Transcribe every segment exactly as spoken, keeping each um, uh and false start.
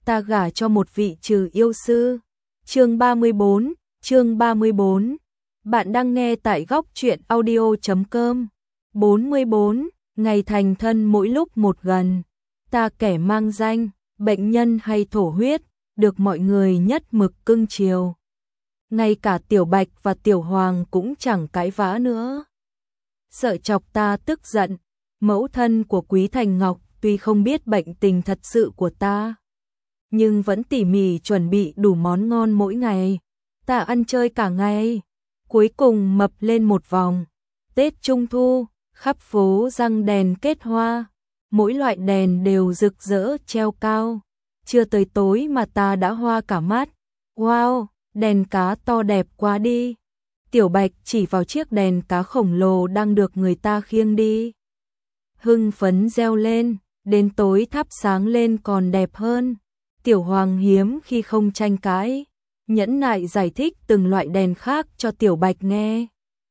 ta gả cho một vị trừ yêu sư. Chương ba mươi bốn, chương ba mươi bốn. Bạn đang nghe tại góc truyện audio chấm com. bốn mươi bốn, ngày thành thân mỗi lúc một gần. Ta kẻ mang danh, bệnh nhân hay thổ huyết, được mọi người nhất mực cưng chiều. Ngay cả Tiểu Bạch và Tiểu Hoàng cũng chẳng cãi vã nữa. Sợ chọc ta tức giận, mẫu thân của Quý Thành Ngọc tuy không biết bệnh tình thật sự của ta, nhưng vẫn tỉ mỉ chuẩn bị đủ món ngon mỗi ngày. Ta ăn chơi cả ngày, cuối cùng mập lên một vòng. Tết Trung Thu, khắp phố răng đèn kết hoa, mỗi loại đèn đều rực rỡ treo cao. Chưa tới tối mà ta đã hoa cả mắt. Wow, đèn cá to đẹp quá đi. Tiểu Bạch chỉ vào chiếc đèn cá khổng lồ đang được người ta khiêng đi. Hưng phấn reo lên, đến tối thắp sáng lên còn đẹp hơn. Tiểu Hoàng hiếm khi không tranh cãi, nhẫn nại giải thích từng loại đèn khác cho Tiểu Bạch nghe.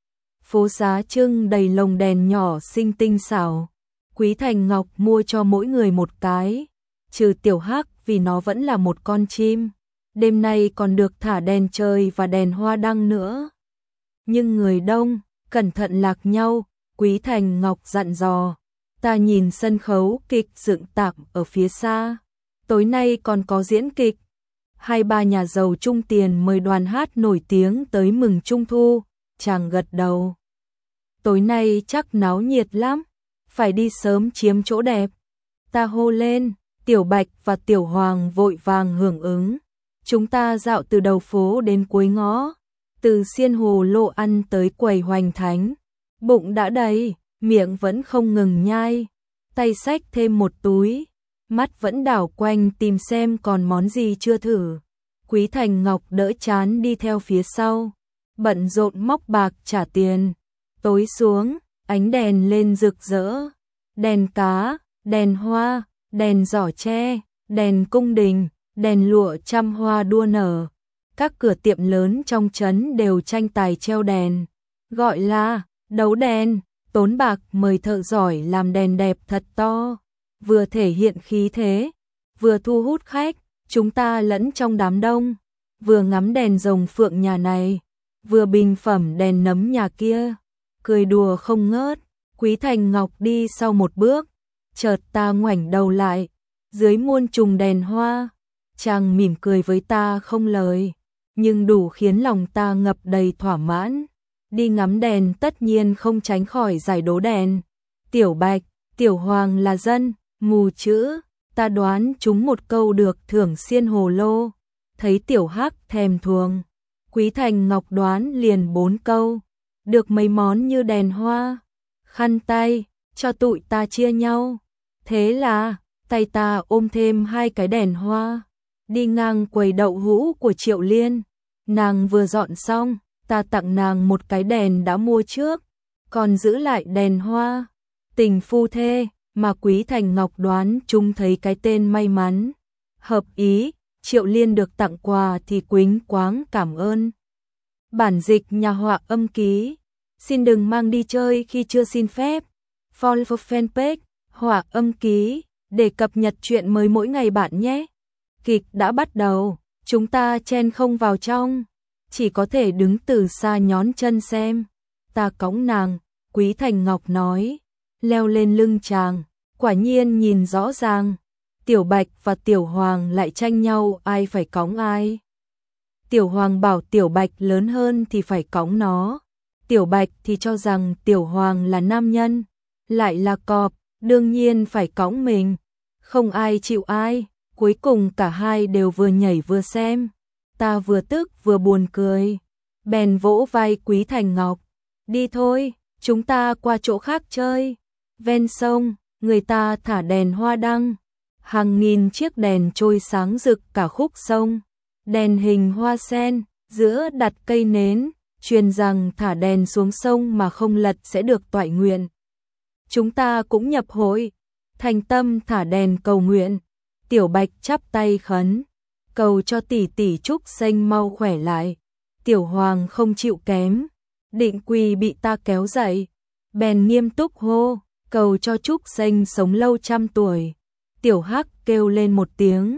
Phố xá trưng đầy lồng đèn nhỏ xinh tinh xảo. Quý Thành Ngọc mua cho mỗi người một cái, trừ Tiểu Hắc vì nó vẫn là một con chim. Đêm nay còn được thả đèn trời và đèn hoa đăng nữa. Nhưng người đông, cẩn thận lạc nhau. Quý Thành Ngọc dặn dò. Ta nhìn sân khấu kịch dựng tạm ở phía xa. Tối nay còn có diễn kịch. Hai ba nhà giàu trung tiền mời đoàn hát nổi tiếng tới mừng Trung Thu. Chàng gật đầu. Tối nay chắc náo nhiệt lắm. Phải đi sớm chiếm chỗ đẹp. Ta hô lên. Tiểu Bạch và Tiểu Hoàng vội vàng hưởng ứng. Chúng ta dạo từ đầu phố đến cuối ngõ, từ xiên hồ lô ăn tới quầy hoành thánh. Bụng đã đầy, miệng vẫn không ngừng nhai, tay xách thêm một túi, mắt vẫn đảo quanh tìm xem còn món gì chưa thử. Quý Thành Ngọc đỡ chán đi theo phía sau, bận rộn móc bạc trả tiền. Tối xuống, ánh đèn lên rực rỡ, đèn cá, đèn hoa, đèn giỏ tre, đèn cung đình, đèn lụa trăm hoa đua nở. Các cửa tiệm lớn trong trấn đều tranh tài treo đèn, gọi là đấu đèn, tốn bạc mời thợ giỏi làm đèn đẹp thật to, vừa thể hiện khí thế, vừa thu hút khách. Chúng ta lẫn trong đám đông, vừa ngắm đèn rồng phượng nhà này, vừa bình phẩm đèn nấm nhà kia, cười đùa không ngớt. Quý Thành Ngọc đi sau một bước, chợt ta ngoảnh đầu lại, dưới muôn trùng đèn hoa, chàng mỉm cười với ta không lời, nhưng đủ khiến lòng ta ngập đầy thỏa mãn. Đi ngắm đèn tất nhiên không tránh khỏi giải đố đèn. Tiểu Bạch, Tiểu Hoàng là dân, mù chữ, ta đoán chúng một câu được thưởng xiên hồ lô. Thấy Tiểu Hắc thèm thuồng, Quý Thành Ngọc đoán liền bốn câu, được mấy món như đèn hoa, khăn tay, cho tụi ta chia nhau. Thế là, tay ta ôm thêm hai cái đèn hoa, đi ngang quầy đậu hũ của Triệu Liên. Nàng vừa dọn xong, ta tặng nàng một cái đèn đã mua trước, còn giữ lại đèn hoa. Tình phu thê, mà Quý Thành Ngọc đoán chúng thấy cái tên may mắn. Hợp ý, Triệu Liên được tặng quà thì quýnh quáng cảm ơn. Bản dịch nhà họa âm ký. Xin đừng mang đi chơi khi chưa xin phép. Follow fanpage, họa âm ký, để cập nhật chuyện mới mỗi ngày bạn nhé. Kịch đã bắt đầu, chúng ta chen không vào trong, chỉ có thể đứng từ xa nhón chân xem. Ta cõng nàng, Quý Thành Ngọc nói, leo lên lưng chàng, quả nhiên nhìn rõ ràng. Tiểu Bạch và Tiểu Hoàng lại tranh nhau ai phải cõng ai. Tiểu Hoàng bảo Tiểu Bạch lớn hơn thì phải cõng nó. Tiểu Bạch thì cho rằng Tiểu Hoàng là nam nhân, lại là cọp, đương nhiên phải cõng mình. Không ai chịu ai, cuối cùng cả hai đều vừa nhảy vừa xem. Ta vừa tức vừa buồn cười, bèn vỗ vai Quý Thành Ngọc. Đi thôi, chúng ta qua chỗ khác chơi. Ven sông, người ta thả đèn hoa đăng, hàng nghìn chiếc đèn trôi sáng rực cả khúc sông. Đèn hình hoa sen, giữa đặt cây nến, truyền rằng thả đèn xuống sông mà không lật sẽ được toại nguyện. Chúng ta cũng nhập hội, thành tâm thả đèn cầu nguyện. Tiểu Bạch chắp tay khấn, cầu cho tỷ tỷ Trúc Xanh mau khỏe lại. Tiểu Hoàng không chịu kém, định quỳ bị ta kéo dậy, bèn nghiêm túc hô, cầu cho Trúc Xanh sống lâu trăm tuổi. Tiểu Hắc kêu lên một tiếng,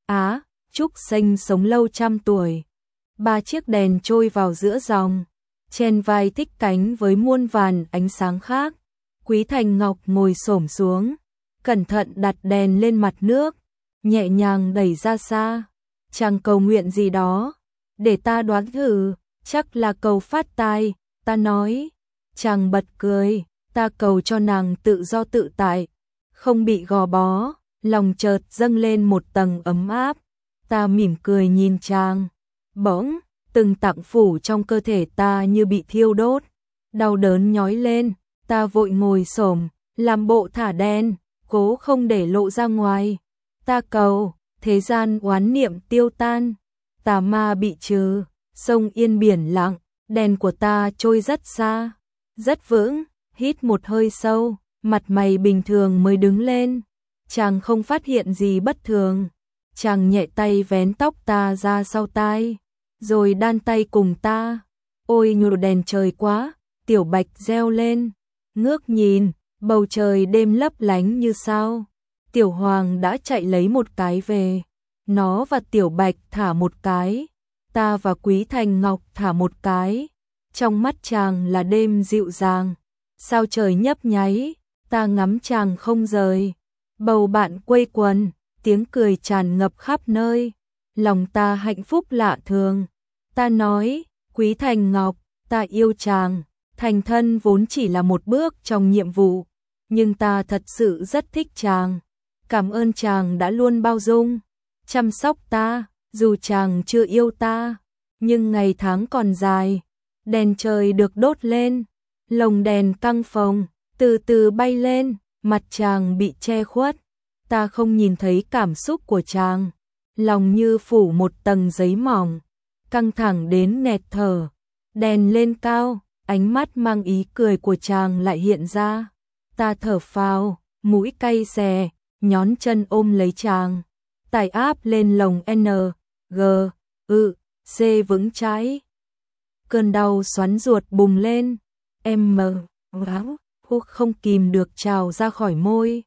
Á, chúc Xanh sống lâu trăm tuổi. Ba chiếc đèn trôi vào giữa dòng, trên vai thích cánh với muôn vàn ánh sáng khác. Quý Thành Ngọc ngồi xổm xuống, cẩn thận đặt đèn lên mặt nước, nhẹ nhàng đẩy ra xa. Chàng cầu nguyện gì đó, để ta đoán thử, chắc là cầu phát tài, ta nói. Chàng bật cười, ta cầu cho nàng tự do tự tại, không bị gò bó. Lòng chợt dâng lên một tầng ấm áp. Ta mỉm cười nhìn chàng, bỗng từng tạng phủ trong cơ thể ta như bị thiêu đốt, đau đớn nhói lên. Ta vội ngồi xổm, làm bộ thả đèn, cố không để lộ ra ngoài. Ta cầu, thế gian oán niệm tiêu tan, tà ma bị trừ, sông yên biển lặng. Đèn của ta trôi rất xa, rất vững. Hít một hơi sâu, mặt mày bình thường mới đứng lên. Chàng không phát hiện gì bất thường. Chàng nhẹ tay vén tóc ta ra sau tai, rồi đan tay cùng ta. Ôi nhô đèn trời quá, Tiểu Bạch reo lên. Ngước nhìn, bầu trời đêm lấp lánh như sao. Tiểu Hoàng đã chạy lấy một cái về. Nó và Tiểu Bạch thả một cái, ta và Quý Thành Ngọc thả một cái. Trong mắt chàng là đêm dịu dàng, sao trời nhấp nháy, ta ngắm chàng không rời. Bầu bạn quây quần, tiếng cười tràn ngập khắp nơi, lòng ta hạnh phúc lạ thường. Ta nói, Quý Thành Ngọc, ta yêu chàng. Thành thân vốn chỉ là một bước trong nhiệm vụ, nhưng ta thật sự rất thích chàng. Cảm ơn chàng đã luôn bao dung, chăm sóc ta, dù chàng chưa yêu ta. Nhưng ngày tháng còn dài, đèn trời được đốt lên, lồng đèn căng phồng, từ từ bay lên, mặt chàng bị che khuất. Ta không nhìn thấy cảm xúc của chàng, lòng như phủ một tầng giấy mỏng, căng thẳng đến nghẹt thở. Đèn lên cao, ánh mắt mang ý cười của chàng lại hiện ra. Ta thở phào, mũi cay xè, nhón chân ôm lấy chàng, tải áp lên lồng N, G, ư, C vững chãi. Cơn đau xoắn ruột bùng lên, em mờ, áo, không kìm được trào ra khỏi môi.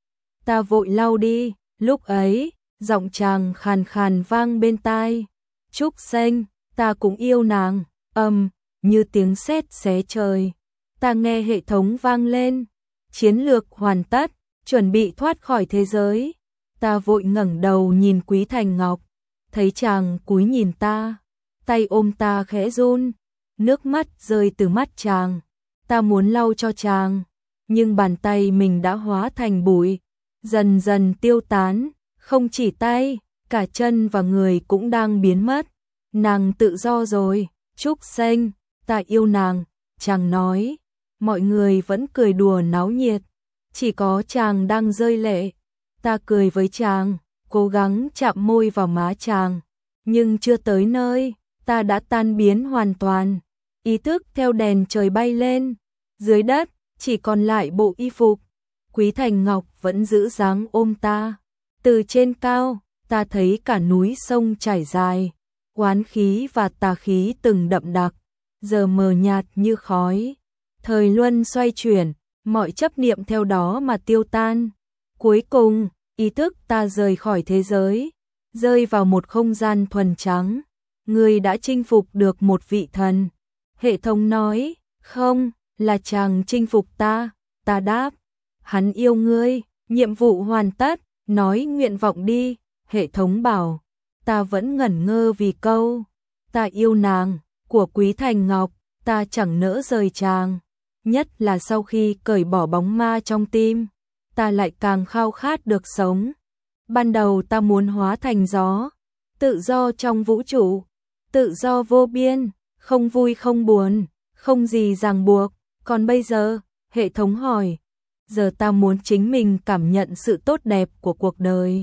Ta vội lau đi, lúc ấy, giọng chàng khàn khàn vang bên tai. Trúc Xanh, ta cũng yêu nàng, âm, như tiếng sét xé trời. Ta nghe hệ thống vang lên, chiến lược hoàn tất, chuẩn bị thoát khỏi thế giới. Ta vội ngẩng đầu nhìn Quý Thành Ngọc, thấy chàng cúi nhìn ta, tay ôm ta khẽ run, nước mắt rơi từ mắt chàng. Ta muốn lau cho chàng, nhưng bàn tay mình đã hóa thành bụi, dần dần tiêu tán, không chỉ tay, cả chân và người cũng đang biến mất. Nàng tự do rồi, Trúc Xanh, ta yêu nàng, chàng nói. Mọi người vẫn cười đùa náo nhiệt, chỉ có chàng đang rơi lệ. Ta cười với chàng, cố gắng chạm môi vào má chàng, nhưng chưa tới nơi, ta đã tan biến hoàn toàn. Ý thức theo đèn trời bay lên, dưới đất chỉ còn lại bộ y phục. Quý Thành Ngọc vẫn giữ dáng ôm ta. Từ trên cao, ta thấy cả núi sông trải dài, oán khí và tà khí từng đậm đặc, giờ mờ nhạt như khói. Thời luân xoay chuyển, mọi chấp niệm theo đó mà tiêu tan. Cuối cùng, ý thức ta rời khỏi thế giới, rơi vào một không gian thuần trắng. Ngươi đã chinh phục được một vị thần. Hệ thống nói, không, là chàng chinh phục ta. Ta đáp, hắn yêu ngươi, nhiệm vụ hoàn tất, nói nguyện vọng đi. Hệ thống bảo, ta vẫn ngẩn ngơ vì câu ta yêu nàng của Quý Thành Ngọc, ta chẳng nỡ rời chàng. Nhất là sau khi cởi bỏ bóng ma trong tim, ta lại càng khao khát được sống. Ban đầu ta muốn hóa thành gió, tự do trong vũ trụ, tự do vô biên, không vui không buồn, không gì ràng buộc. Còn bây giờ, hệ thống hỏi, giờ ta muốn chính mình cảm nhận sự tốt đẹp của cuộc đời.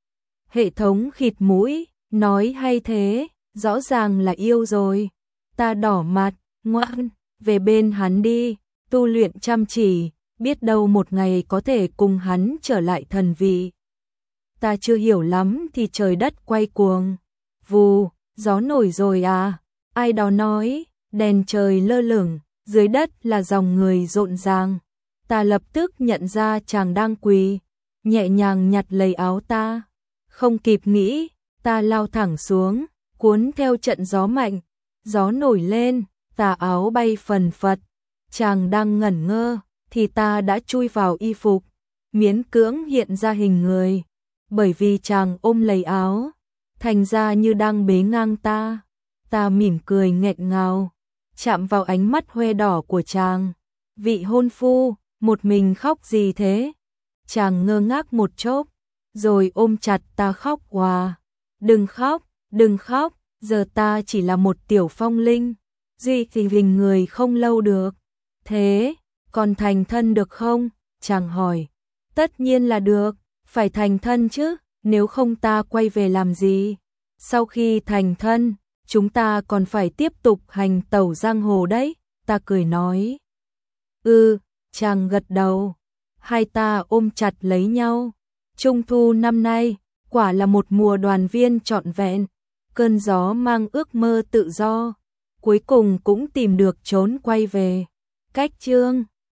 Hệ thống khịt mũi, nói hay thế, rõ ràng là yêu rồi. Ta đỏ mặt, ngoan, về bên hắn đi, tu luyện chăm chỉ, biết đâu một ngày có thể cùng hắn trở lại thần vị. Ta chưa hiểu lắm thì trời đất quay cuồng. Vù, gió nổi rồi à? Ai đó nói, đèn trời lơ lửng, dưới đất là dòng người rộn ràng. Ta lập tức nhận ra chàng đang quỳ, nhẹ nhàng nhặt lấy áo ta. Không kịp nghĩ, ta lao thẳng xuống, cuốn theo trận gió mạnh, gió nổi lên, tà áo bay phần phật. Chàng đang ngẩn ngơ, thì ta đã chui vào y phục, miễn cưỡng hiện ra hình người, bởi vì chàng ôm lấy áo, thành ra như đang bế ngang ta. Ta mỉm cười nghẹn ngào, chạm vào ánh mắt hoe đỏ của chàng. Vị hôn phu, một mình khóc gì thế? Chàng ngơ ngác một chốc, rồi ôm chặt ta khóc òa. Đừng khóc, đừng khóc, giờ ta chỉ là một tiểu phong linh, duy thì hình người không lâu được. Thế, còn thành thân được không? Chàng hỏi. Tất nhiên là được, phải thành thân chứ, nếu không ta quay về làm gì? Sau khi thành thân, chúng ta còn phải tiếp tục hành tẩu giang hồ đấy, ta cười nói. Ừ, chàng gật đầu, hai ta ôm chặt lấy nhau. Trung thu năm nay, quả là một mùa đoàn viên trọn vẹn, cơn gió mang ước mơ tự do, cuối cùng cũng tìm được chốn quay về. Cách chương